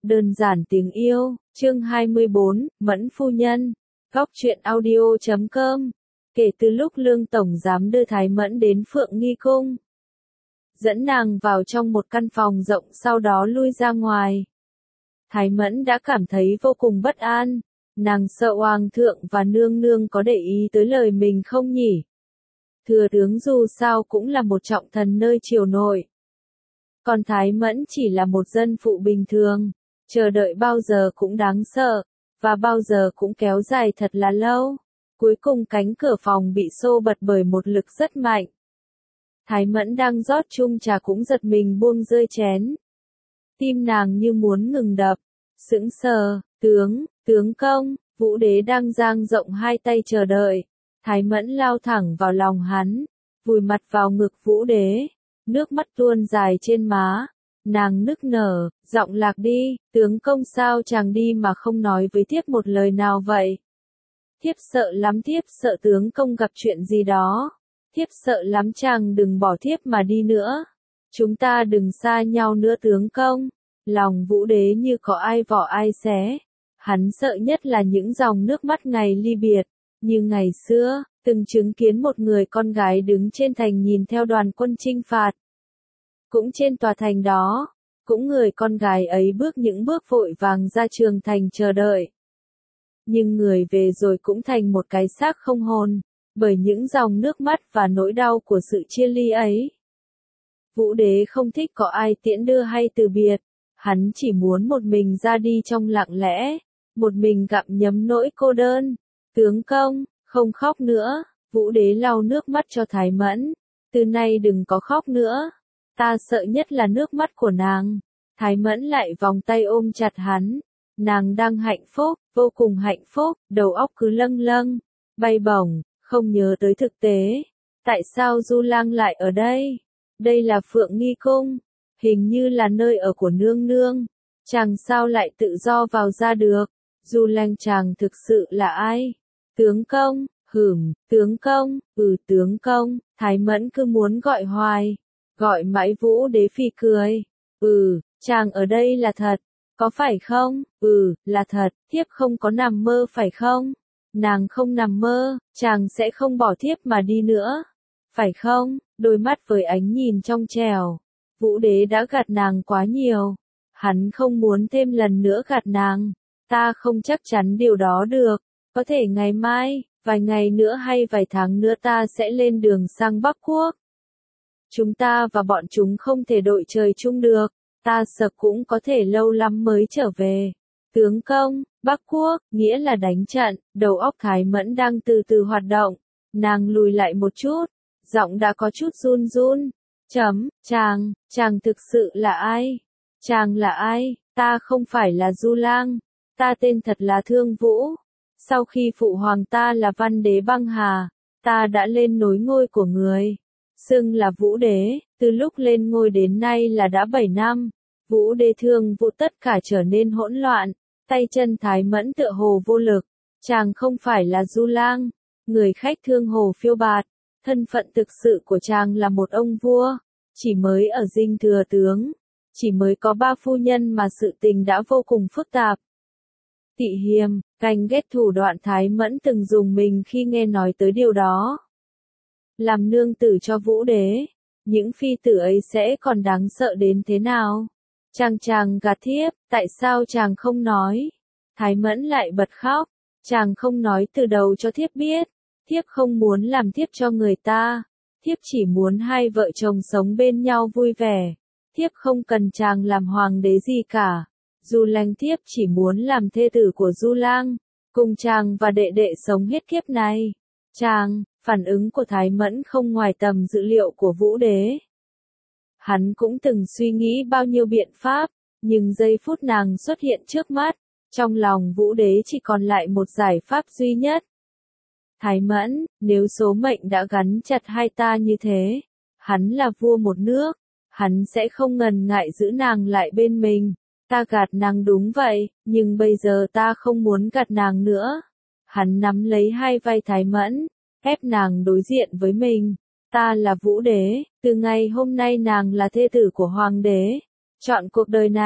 Đơn giản tiếng yêu, chương 24, Mẫn Phu Nhân, Góc truyện audio.com. Kể từ lúc Lương Tổng Giám đưa Thái Mẫn đến Phượng Nghi Cung, dẫn nàng vào trong một căn phòng rộng sau đó lui ra ngoài, Thái Mẫn đã cảm thấy vô cùng bất an. Nàng sợ Hoàng thượng và nương nương có để ý tới lời mình không nhỉ? Thừa tướng dù sao cũng là một trọng thần nơi triều nội. Còn Thái Mẫn chỉ là một dân phụ bình thường, chờ đợi bao giờ cũng đáng sợ, và bao giờ cũng kéo dài thật là lâu. Cuối cùng cánh cửa phòng bị xô bật bởi một lực rất mạnh. Thái Mẫn đang rót chung trà cũng giật mình buông rơi chén. Tim nàng như muốn ngừng đập, sững sờ, tướng công, Vũ Đế đang dang rộng hai tay chờ đợi. Thái Mẫn lao thẳng vào lòng hắn, vùi mặt vào ngực Vũ Đế, nước mắt tuôn dài trên má. Nàng nức nở, giọng lạc đi, tướng công sao chàng đi mà không nói với thiếp một lời nào vậy? Thiếp sợ lắm, thiếp sợ tướng công gặp chuyện gì đó. Thiếp sợ lắm, chàng đừng bỏ thiếp mà đi nữa. Chúng ta đừng xa nhau nữa tướng công. Lòng Vũ Đế như có ai vỏ ai xé. Hắn sợ nhất là những dòng nước mắt ngày ly biệt. Như ngày xưa, từng chứng kiến một người con gái đứng trên thành nhìn theo đoàn quân chinh phạt. Cũng trên tòa thành đó, cũng người con gái ấy bước những bước vội vàng ra trường thành chờ đợi. Nhưng người về rồi cũng thành một cái xác không hồn, bởi những dòng nước mắt và nỗi đau của sự chia ly ấy. Vũ Đế không thích có ai tiễn đưa hay từ biệt, hắn chỉ muốn một mình ra đi trong lặng lẽ, một mình gặm nhấm nỗi cô đơn. Tướng công, không khóc nữa, Vũ Đế lau nước mắt cho Thái Mẫn, từ nay đừng có khóc nữa. Ta sợ nhất là nước mắt của nàng. Thái Mẫn lại vòng tay ôm chặt hắn. Nàng đang hạnh phúc, vô cùng hạnh phúc, đầu óc cứ lâng lâng, bay bổng, không nhớ tới thực tế. Tại sao Du Lang lại ở đây? Đây là Phượng Nghi Cung, hình như là nơi ở của nương nương. Chàng sao lại tự do vào ra được? Du Lang chàng thực sự là ai? Tướng công, tướng công, tướng công. Thái Mẫn cứ muốn gọi hoài. Gọi mãi Vũ Đế phì cười. Chàng ở đây là thật, có phải không? Là thật, thiếp không có nằm mơ phải không? Nàng không nằm mơ, chàng sẽ không bỏ thiếp mà đi nữa, phải không? Đôi mắt với ánh nhìn trong trẻo. Vũ Đế đã gạt nàng quá nhiều, hắn không muốn thêm lần nữa gạt nàng. Ta không chắc chắn điều đó được, có thể ngày mai, vài ngày nữa hay vài tháng nữa ta sẽ lên đường sang Bắc Quốc. Chúng ta và bọn chúng không thể đội trời chung được, ta sợ cũng có thể lâu lắm mới trở về. Tướng công, Bắc Quốc, nghĩa là đánh trận, đầu óc Thái Mẫn đang từ từ hoạt động. Nàng lùi lại một chút, giọng đã có chút run run. Chàng thực sự là ai? Chàng là ai? Ta không phải là Du Lang, ta tên thật là Thương Vũ. Sau khi phụ hoàng ta là Văn Đế Băng Hà, ta đã lên nối ngôi của người. Xưng là Vũ Đế, từ lúc lên ngôi đến nay là đã 7 năm. Vũ Đế Thương Vũ tất cả trở nên hỗn loạn, tay chân Thái Mẫn tựa hồ vô lực. Chàng không phải là Du Lang, người khách thương hồ phiêu bạt. Thân phận thực sự của chàng là một ông vua, chỉ mới ở dinh thừa tướng, chỉ mới có 3 phu nhân mà sự tình đã vô cùng phức tạp. Tị hiềm, ganh ghét thủ đoạn Thái Mẫn từng dùng mình khi nghe nói tới điều đó. Làm nương tử cho Vũ Đế, những phi tử ấy sẽ còn đáng sợ đến thế nào? Chàng gạt thiếp, tại sao chàng không nói? Thái Mẫn lại bật khóc, chàng không nói từ đầu cho thiếp biết, thiếp không muốn làm thiếp cho người ta, thiếp chỉ muốn hai vợ chồng sống bên nhau vui vẻ, thiếp không cần chàng làm hoàng đế gì cả. Du Lang thiếp chỉ muốn làm thê tử của Du Lang, cùng chàng và đệ đệ sống hết kiếp này. Phản ứng của Thái Mẫn không ngoài tầm dự liệu của Vũ Đế. Hắn cũng từng suy nghĩ bao nhiêu biện pháp, nhưng giây phút nàng xuất hiện trước mắt, trong lòng Vũ Đế chỉ còn lại một giải pháp duy nhất. Thái Mẫn, nếu số mệnh đã gắn chặt hai ta như thế, hắn là vua một nước, hắn sẽ không ngần ngại giữ nàng lại bên mình. Ta gạt nàng đúng vậy, nhưng bây giờ ta không muốn gạt nàng nữa. Hắn nắm lấy hai vai Thái Mẫn, ép nàng đối diện với mình. Ta là Vũ Đế, từ ngày hôm nay nàng là thê tử của Hoàng đế. Chọn cuộc đời này,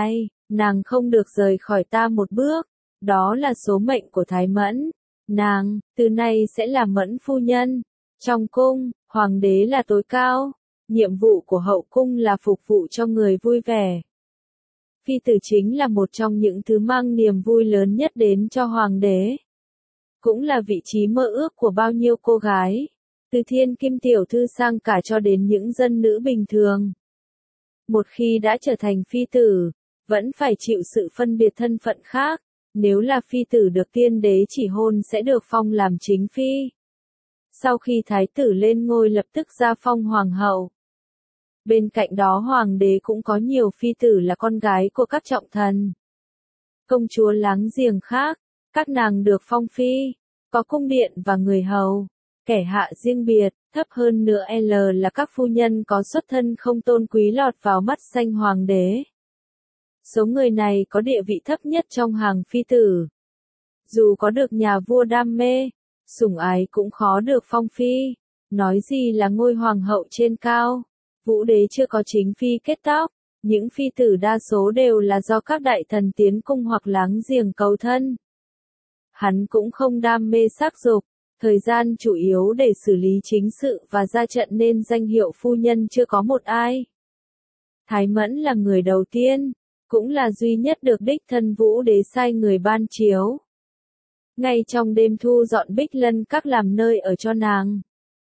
Nàng không được rời khỏi ta một bước, đó là số mệnh của Thái Mẫn. Nàng, từ nay sẽ là Mẫn phu nhân. Trong cung, hoàng đế là tối cao, nhiệm vụ của hậu cung là phục vụ cho người vui vẻ. Phi tử chính là một trong những thứ mang niềm vui lớn nhất đến cho hoàng đế. Cũng là vị trí mơ ước của bao nhiêu cô gái, từ thiên kim tiểu thư sang cả cho đến những dân nữ bình thường. Một khi đã trở thành phi tử, vẫn phải chịu sự phân biệt thân phận khác. Nếu là phi tử được tiên đế chỉ hôn sẽ được phong làm chính phi. Sau khi thái tử lên ngôi lập tức ra phong hoàng hậu. Bên cạnh đó hoàng đế cũng có nhiều phi tử là con gái của các trọng thần. Công chúa láng giềng khác, các nàng được phong phi, có cung điện và người hầu, kẻ hạ riêng biệt, thấp hơn nữa là các phu nhân có xuất thân không tôn quý lọt vào mắt xanh hoàng đế. Số người này có địa vị thấp nhất trong hàng phi tử. Dù có được nhà vua đam mê, sủng ái cũng khó được phong phi, nói gì là ngôi hoàng hậu trên cao. Vũ đế chưa có chính phi kết tóc, những phi tử đa số đều là do các đại thần tiến cung hoặc láng giềng cầu thân. Hắn cũng không đam mê sắc dục, thời gian chủ yếu để xử lý chính sự và ra trận nên danh hiệu phu nhân chưa có một ai. Thái Mẫn là người đầu tiên, cũng là duy nhất được đích thân Vũ đế sai người ban chiếu. Ngay trong đêm thu dọn Bích Lân các làm nơi ở cho nàng.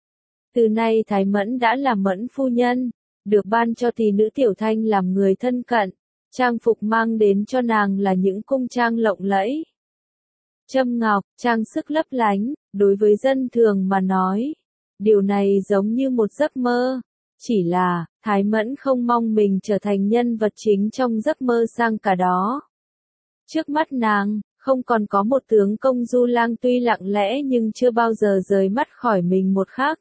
Từ nay Thái Mẫn đã là Mẫn phu nhân, được ban cho tỷ nữ Tiểu Thanh làm người thân cận, trang phục mang đến cho nàng là những cung trang lộng lẫy. Châm ngọc, trang sức lấp lánh, đối với dân thường mà nói, điều này giống như một giấc mơ. Chỉ là, Thái Mẫn không mong mình trở thành nhân vật chính trong giấc mơ sang cả đó. Trước mắt nàng, không còn có một tướng công Du Lang tuy lặng lẽ nhưng chưa bao giờ rời mắt khỏi mình một khắc.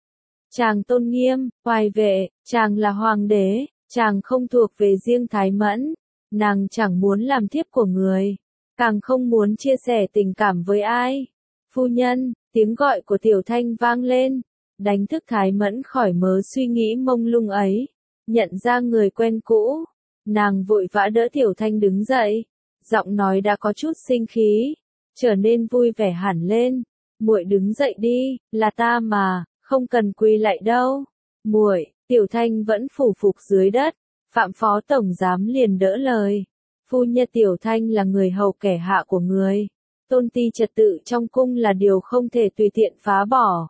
Chàng tôn nghiêm, oai vệ, chàng là hoàng đế, chàng không thuộc về riêng Thái Mẫn. Nàng chẳng muốn làm thiếp của người, càng không muốn chia sẻ tình cảm với ai. Phu nhân, tiếng gọi của Tiểu Thanh vang lên, đánh thức Thái Mẫn khỏi mớ suy nghĩ mông lung ấy. Nhận ra người quen cũ, nàng vội vã đỡ Tiểu Thanh đứng dậy, giọng nói đã có chút sinh khí, trở nên vui vẻ hẳn lên. Muội đứng dậy đi, là ta mà, không cần quỳ lại đâu. Muội, Tiểu Thanh vẫn phủ phục dưới đất, Phạm Phó Tổng Giám liền đỡ lời. Phu nhân, Tiểu Thanh là người hầu kẻ hạ của người. Tôn ti trật tự trong cung là điều không thể tùy tiện phá bỏ.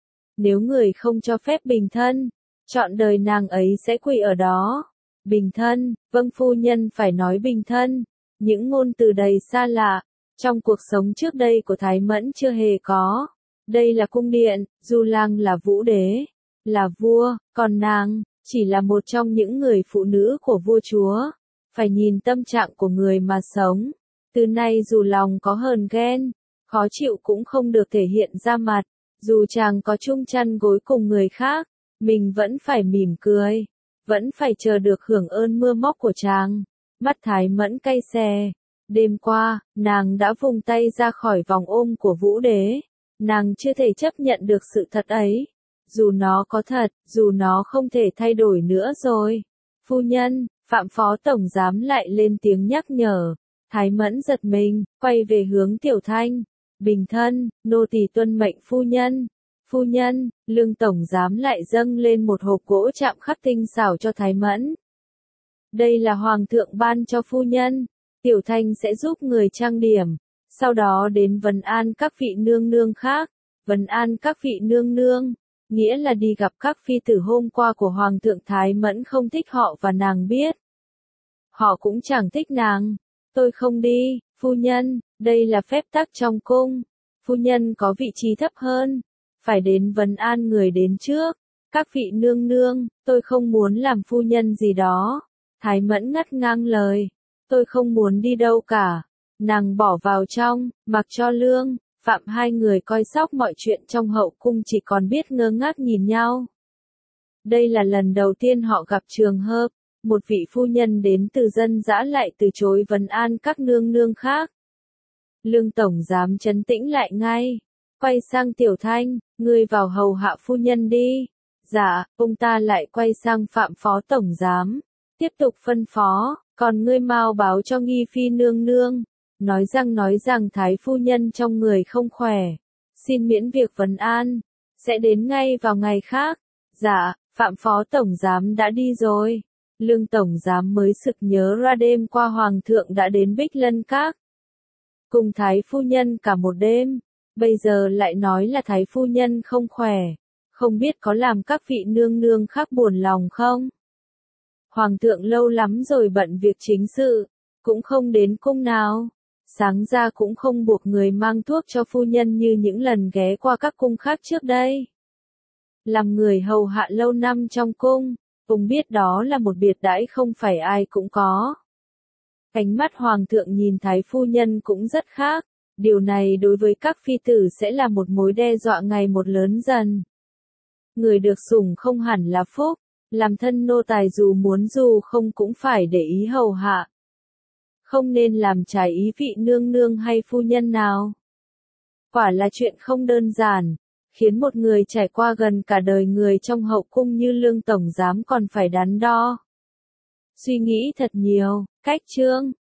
Nếu người không cho phép bình thân, trọn đời nàng ấy sẽ quỳ ở đó. Bình thân, vâng phu nhân phải nói bình thân. Những ngôn từ đầy xa lạ, trong cuộc sống trước đây của Thái Mẫn chưa hề có. Đây là cung điện, Du Lang là Vũ đế, là vua, còn nàng, chỉ là một trong những người phụ nữ của vua chúa. Phải nhìn tâm trạng của người mà sống. Từ nay dù lòng có hờn ghen, khó chịu cũng không được thể hiện ra mặt. Dù chàng có chung chăn gối cùng người khác, mình vẫn phải mỉm cười, vẫn phải chờ được hưởng ơn mưa móc của chàng. Mắt Thái Mẫn cay xè. Đêm qua, nàng đã vùng tay ra khỏi vòng ôm của Vũ đế. Nàng chưa thể chấp nhận được sự thật ấy. Dù nó có thật, dù nó không thể thay đổi nữa rồi. Phu nhân, Phạm Phó Tổng Giám lại lên tiếng nhắc nhở. Thái Mẫn giật mình, quay về hướng Tiểu Thanh. Bình thân, nô tỳ tuân mệnh phu nhân. Phu nhân, Lương Tổng Giám lại dâng lên một hộp gỗ chạm khắc tinh xảo cho Thái Mẫn. Đây là Hoàng thượng ban cho phu nhân. Tiểu Thanh sẽ giúp người trang điểm. Sau đó đến vấn an các vị nương nương khác. Vấn an các vị nương nương, nghĩa là đi gặp các phi tử hôm qua của Hoàng thượng. Thái Mẫn không thích họ và nàng biết. Họ cũng chẳng thích nàng. Tôi không đi, phu nhân, đây là phép tắc trong cung. Phu nhân có vị trí thấp hơn, phải đến vấn an người đến trước. Các vị nương nương, tôi không muốn làm phu nhân gì đó. Thái Mẫn ngắt ngang lời. Tôi không muốn đi đâu cả. Nàng bỏ vào trong, mặc cho Lương, Phạm hai người coi sóc mọi chuyện trong hậu cung chỉ còn biết ngơ ngác nhìn nhau. Đây là lần đầu tiên họ gặp trường hợp, một vị phu nhân đến từ dân dã lại từ chối vấn an các nương nương khác. Lương Tổng Giám trấn tĩnh lại ngay, quay sang Tiểu Thanh, ngươi vào hầu hạ phu nhân đi. Dạ, ông ta lại quay sang Phạm Phó Tổng Giám, tiếp tục phân phó, Còn ngươi mau báo cho nghi phi nương nương, nói rằng thái phu nhân trong người không khỏe, xin miễn việc vấn an, sẽ đến ngay vào ngày khác. Dạ, Phạm phó tổng giám đã đi rồi. Lương tổng giám mới sực nhớ ra đêm qua hoàng thượng đã đến Bích Lân Các cùng thái phu nhân cả một đêm, bây giờ lại nói là thái phu nhân không khỏe, không biết có làm các vị nương nương khác buồn lòng không? Hoàng thượng lâu lắm rồi bận việc chính sự, cũng không đến cung nào, sáng ra cũng không buộc người mang thuốc cho phu nhân như những lần ghé qua các cung khác trước đây. Làm người hầu hạ lâu năm trong cung, ông biết đó là một biệt đãi không phải ai cũng có. Ánh mắt hoàng thượng nhìn thái phu nhân cũng rất khác, điều này đối với các phi tử sẽ là một mối đe dọa ngày một lớn dần. Người được sủng không hẳn là phúc, làm thân nô tài dù muốn dù không cũng phải để ý hầu hạ. Không nên làm trái ý vị nương nương hay phu nhân nào. Quả là chuyện không đơn giản, khiến một người trải qua gần cả đời người trong hậu cung như Lương tổng giám còn phải đắn đo. Suy nghĩ thật nhiều, cách chương